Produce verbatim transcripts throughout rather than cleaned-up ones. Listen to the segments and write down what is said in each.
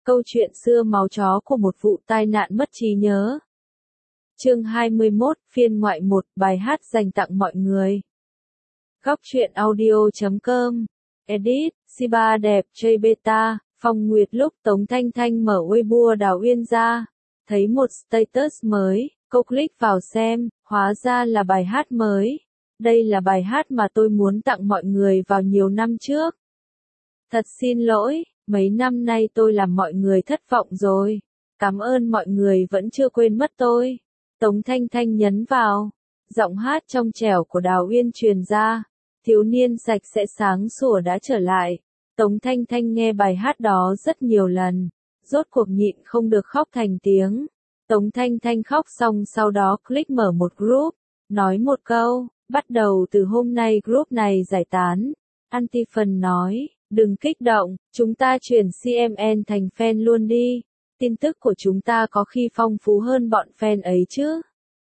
Câu chuyện xưa máu chó của một vụ tai nạn mất trí nhớ. Chương hai mươi mốt, phiên ngoại một, bài hát dành tặng mọi người. Góc truyện audio chấm com. Edit, Siba đẹp, J Beta, Phong Nguyệt. Lúc Tống Thanh Thanh mở Weibo Đào Uyên ra, thấy một status mới, cô click vào xem, hóa ra là bài hát mới. Đây là bài hát mà tôi muốn tặng mọi người vào nhiều năm trước. Thật xin lỗi, mấy năm nay tôi làm mọi người thất vọng rồi. Cảm ơn mọi người vẫn chưa quên mất tôi. Tống Thanh Thanh nhấn vào. Giọng hát trong trẻo của Đào Uyên truyền ra. Thiếu niên sạch sẽ sáng sủa đã trở lại. Tống Thanh Thanh nghe bài hát đó rất nhiều lần. Rốt cuộc nhịn không được khóc thành tiếng. Tống Thanh Thanh khóc xong sau đó click mở một group. Nói một câu, bắt đầu từ hôm nay group này giải tán. Antiphon nói, đừng kích động, chúng ta chuyển xê em en thành fan luôn đi. Tin tức của chúng ta có khi phong phú hơn bọn fan ấy chứ.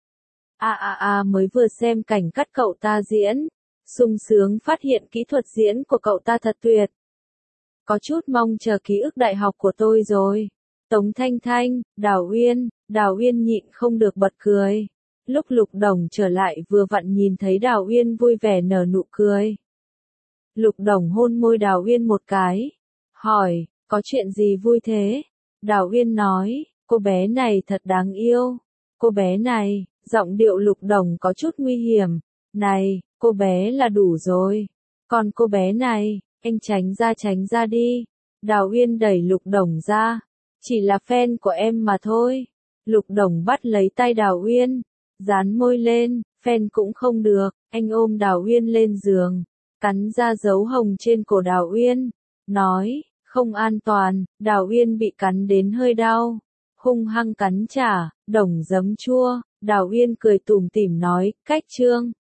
A a a mới vừa xem cảnh cắt cậu ta diễn. Sung sướng phát hiện kỹ thuật diễn của cậu ta thật tuyệt. Có chút mong chờ ký ức đại học của tôi rồi. Tống Thanh Thanh, Đào Uyên, Đào Uyên nhịn không được bật cười. Lúc Lục Đồng trở lại vừa vặn nhìn thấy Đào Uyên vui vẻ nở nụ cười. Lục Đồng hôn môi Đào Uyên một cái. Hỏi, có chuyện gì vui thế? Đào Uyên nói, cô bé này thật đáng yêu. Cô bé này, giọng điệu Lục Đồng có chút nguy hiểm. Này, cô bé là đủ rồi. Còn cô bé này, anh tránh ra tránh ra đi. Đào Uyên đẩy Lục Đồng ra. Chỉ là fan của em mà thôi. Lục Đồng bắt lấy tay Đào Uyên. Dán môi lên, fan cũng không được. Anh ôm Đào Uyên lên giường. Cắn ra dấu hồng trên cổ Đào Uyên. Nói, không an toàn. Đào Uyên bị cắn đến hơi đau. Hung hăng cắn trả, Đồng giấm chua. Đào Uyên cười tủm tỉm nói, cách chương.